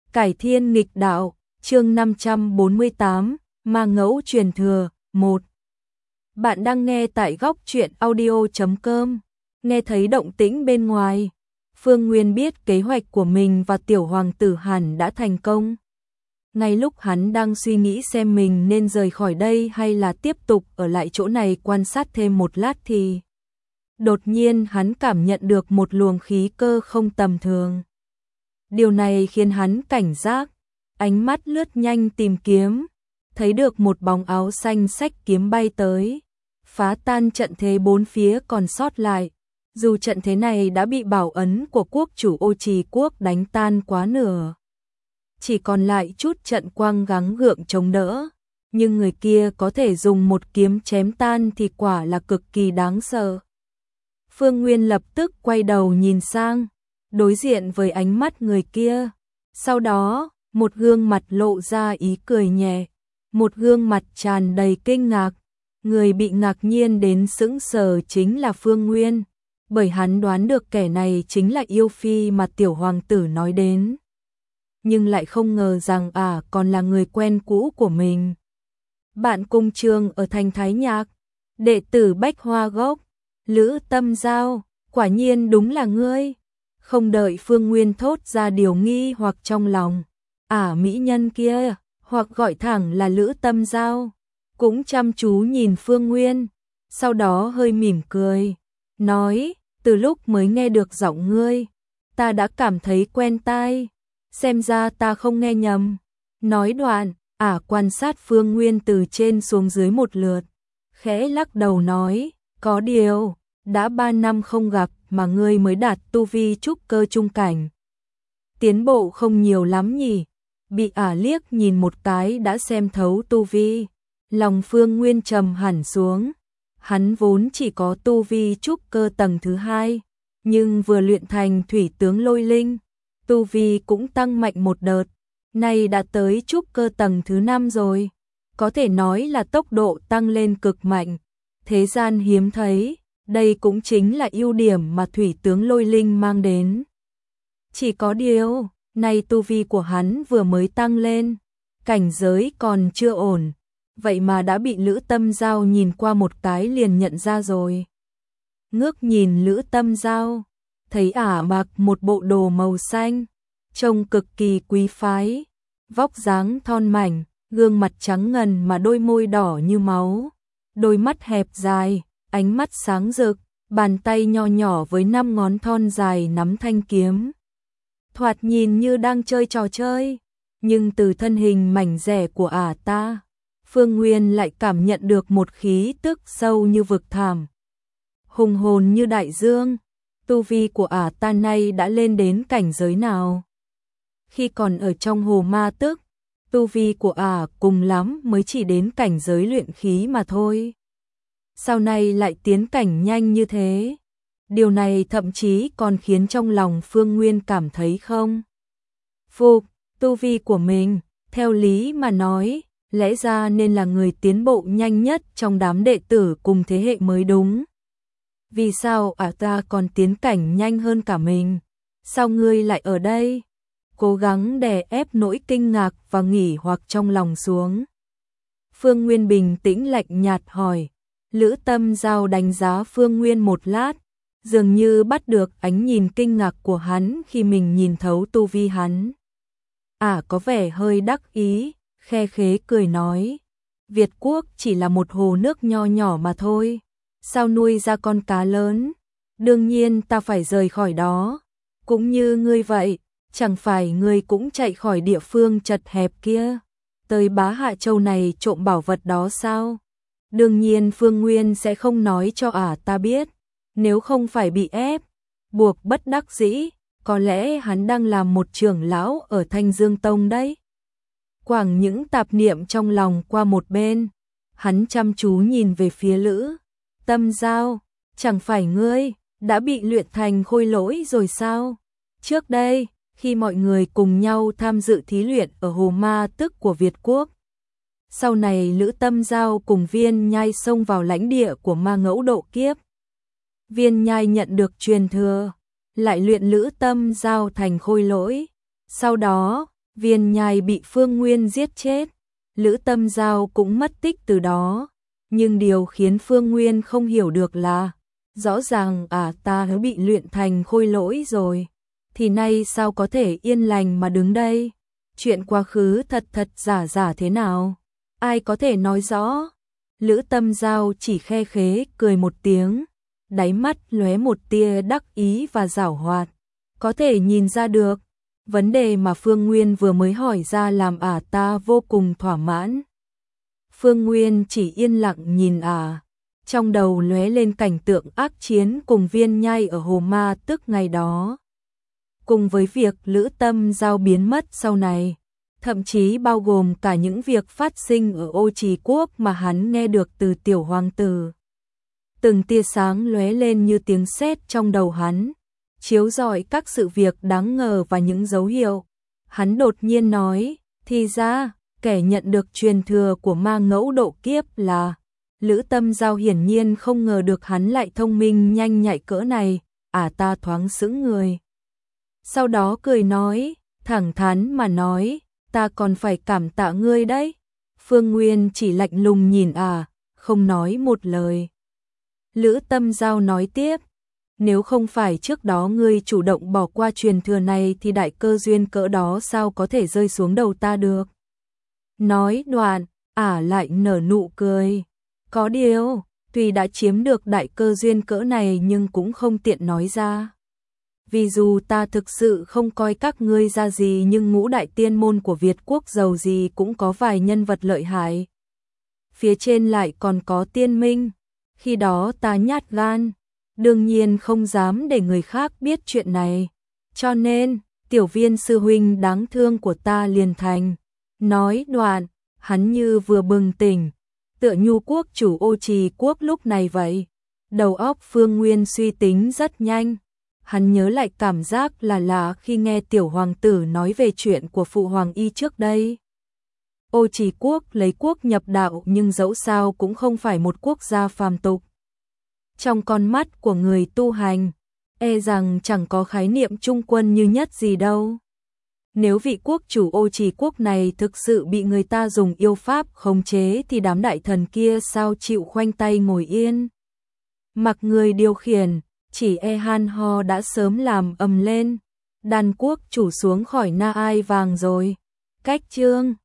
Cải thiên nghịch đạo, chương 548, Ma Ngẫu truyền thừa, 1. Bạn đang nghe tại góc truyện audio.com. Nghe thấy động tĩnh bên ngoài, Phương Nguyên biết kế hoạch của mình và tiểu hoàng tử hẳn đã thành công. Ngay lúc hắn đang suy nghĩ xem mình nên rời khỏi đây hay là tiếp tục ở lại chỗ này quan sát thêm một lát thì đột nhiên hắn cảm nhận được một luồng khí cơ không tầm thường. Điều này khiến hắn cảnh giác, ánh mắt lướt nhanh tìm kiếm, thấy được một bóng áo xanh xách kiếm bay tới, phá tan trận thế bốn phía còn sót lại. Dù trận thế này đã bị bảo ấn của quốc chủ Ô Trì quốc đánh tan quá nửa, chỉ còn lại chút trận quang gắng gượng chống đỡ, nhưng người kia có thể dùng một kiếm chém tan thì quả là cực kỳ đáng sợ. Phương Nguyên lập tức quay đầu nhìn sang, đối diện với ánh mắt người kia. Sau đó, một gương mặt lộ ra ý cười nhẹ, một gương mặt tràn đầy kinh ngạc. Người bị ngạc nhiên đến sững sờ chính là Phương Nguyên, bởi hắn đoán được kẻ này chính là yêu phi mà tiểu hoàng tử nói đến. Nhưng lại không ngờ rằng còn là người quen cũ của mình. Bạn cùng trường ở thành Thái Nhạc, đệ tử Bách Hoa Gốc, Lữ Tâm Giao, quả nhiên đúng là ngươi. Không đợi Phương Nguyên thốt ra điều nghi hoặc trong lòng, mỹ nhân kia, hoặc gọi thẳng là Lữ Tâm Giao, cũng chăm chú nhìn Phương Nguyên, sau đó hơi mỉm cười, nói, từ lúc mới nghe được giọng ngươi, ta đã cảm thấy quen tai, xem ra ta không nghe nhầm. Nói đoạn, quan sát Phương Nguyên từ trên xuống dưới một lượt, khẽ lắc đầu nói, có điều, đã 3 năm không gặp mà ngươi mới đạt tu vi trúc cơ trung cảnh. Tiến bộ không nhiều lắm nhỉ? Bị liếc nhìn một cái đã xem thấu tu vi, lòng Phương Nguyên trầm hẳn xuống. Hắn vốn chỉ có tu vi trúc cơ tầng thứ 2, nhưng vừa luyện thành thủy tướng lôi linh, tu vi cũng tăng mạnh một đợt, nay đã tới trúc cơ tầng thứ 5 rồi. Có thể nói là tốc độ tăng lên cực mạnh, thế gian hiếm thấy. Đây cũng chính là ưu điểm mà thủy tướng lôi linh mang đến. Chỉ có điều, nay tu vi của hắn vừa mới tăng lên, cảnh giới còn chưa ổn, vậy mà đã bị Lữ Tâm Giao nhìn qua một cái liền nhận ra rồi. Ngước nhìn Lữ Tâm Giao, thấy mặc một bộ đồ màu xanh, trông cực kỳ quý phái, vóc dáng thon mảnh, gương mặt trắng ngần mà đôi môi đỏ như máu, đôi mắt hẹp dài, ánh mắt sáng rực, bàn tay nho nhỏ với 5 ngón thon dài nắm thanh kiếm. Thoạt nhìn như đang chơi trò chơi, nhưng từ thân hình mảnh dẻ của ta, Phương Nguyên lại cảm nhận được một khí tức sâu như vực thẳm, hùng hồn như đại dương. Tu vi của ta nay đã lên đến cảnh giới nào? Khi còn ở trong hồ ma tức, tu vi của cùng lắm mới chỉ đến cảnh giới luyện khí mà thôi. Sau này lại tiến cảnh nhanh như thế. Điều này thậm chí còn khiến trong lòng Phương Nguyên cảm thấy không phục tu vi của mình. Theo lý mà nói, lẽ ra nên là người tiến bộ nhanh nhất trong đám đệ tử cùng thế hệ mới đúng. Vì sao ta còn tiến cảnh nhanh hơn cả mình? Sao ngươi lại ở đây? Cố gắng đè ép nỗi kinh ngạc và nghỉ hoặc trong lòng xuống. Phương Nguyên bình tĩnh lạnh nhạt hỏi. Lữ Tâm Giao đánh giá Phương Nguyên một lát, dường như bắt được ánh nhìn kinh ngạc của hắn khi mình nhìn thấu tu vi hắn. Có vẻ hơi đắc ý, khe khế cười nói, Việt quốc chỉ là một hồ nước nho nhỏ mà thôi, sao nuôi ra con cá lớn, đương nhiên ta phải rời khỏi đó, cũng như ngươi vậy, chẳng phải ngươi cũng chạy khỏi địa phương chật hẹp kia, tới Bá Hạ Châu này trộm bảo vật đó sao? Đương nhiên Phương Nguyên sẽ không nói cho ta biết, nếu không phải bị ép, buộc bất đắc dĩ, có lẽ hắn đang làm một trưởng lão ở Thanh Dương Tông đấy. Quảng những tạp niệm trong lòng qua một bên, hắn chăm chú nhìn về phía Lữ Tâm Giao, chẳng phải ngươi đã bị luyện thành khôi lỗi rồi sao? Trước đây, khi mọi người cùng nhau tham dự thí luyện ở hồ ma tức của Việt quốc, sau này Lữ Tâm Giao cùng Viên Nhai xông vào lãnh địa của Ma Ngẫu độ kiếp. Viên Nhai nhận được truyền thừa, lại luyện Lữ Tâm Giao thành khôi lỗi. Sau đó, Viên Nhai bị Phương Nguyên giết chết, Lữ Tâm Giao cũng mất tích từ đó. Nhưng điều khiến Phương Nguyên không hiểu được là, rõ ràng ta đã bị luyện thành khôi lỗi rồi, thì nay sao có thể yên lành mà đứng đây? Chuyện quá khứ thật thật giả giả thế nào? Ai có thể nói rõ? Lữ Tâm Giao chỉ khe khế cười một tiếng, đáy mắt lóe một tia đắc ý và giảo hoạt. Có thể nhìn ra được, vấn đề mà Phương Nguyên vừa mới hỏi ra làm ta vô cùng thỏa mãn. Phương Nguyên chỉ yên lặng nhìn trong đầu lóe lên cảnh tượng ác chiến cùng Viên Nhai ở Hồ Ma Tức ngày đó. Cùng với việc Lữ Tâm Giao biến mất sau này, thậm chí bao gồm cả những việc phát sinh ở Ô Trì Quốc mà hắn nghe được từ tiểu hoàng tử. Từng tia sáng lóe lên như tiếng sét trong đầu hắn, chiếu rọi các sự việc đáng ngờ và những dấu hiệu. Hắn đột nhiên nói, thì ra, kẻ nhận được truyền thừa của ma ngẫu độ kiếp là Lữ Tâm Giao. Hiển nhiên không ngờ được hắn lại thông minh nhanh nhạy cỡ này, ta thoáng sững người. Sau đó cười nói, thẳng thắn mà nói, ta còn phải cảm tạ ngươi đấy. Phương Nguyên chỉ lạnh lùng nhìn không nói một lời. Lữ Tâm Giao nói tiếp, nếu không phải trước đó ngươi chủ động bỏ qua truyền thừa này thì đại cơ duyên cỡ đó sao có thể rơi xuống đầu ta được. Nói đoạn, lại nở nụ cười. Có điều, tuy đã chiếm được đại cơ duyên cỡ này nhưng cũng không tiện nói ra. Vì dù ta thực sự không coi các ngươi ra gì nhưng ngũ đại tiên môn của Việt quốc dầu gì cũng có vài nhân vật lợi hại. Phía trên lại còn có tiên minh. Khi đó ta nhát gan, đương nhiên không dám để người khác biết chuyện này. Cho nên, tiểu Viên sư huynh đáng thương của ta liền thành. Nói đoạn, hắn như vừa bừng tỉnh, tựa Nhu quốc chủ Ô Trì quốc lúc này vậy. Đầu óc Phương Nguyên suy tính rất nhanh. Hắn nhớ lại cảm giác là khi nghe tiểu hoàng tử nói về chuyện của phụ hoàng y trước đây. Ô Trì quốc lấy quốc nhập đạo nhưng dẫu sao cũng không phải một quốc gia phàm tục. Trong con mắt của người tu hành, rằng chẳng có khái niệm trung quân như nhất gì đâu. Nếu vị quốc chủ Ô Trì quốc này thực sự bị người ta dùng yêu pháp khống chế thì đám đại thần kia sao chịu khoanh tay ngồi yên. Mặc người điều khiển, chỉ Han Ho đã sớm làm ầm lên. Đan quốc chủ xuống khỏi Na Ai vàng rồi. Cách chương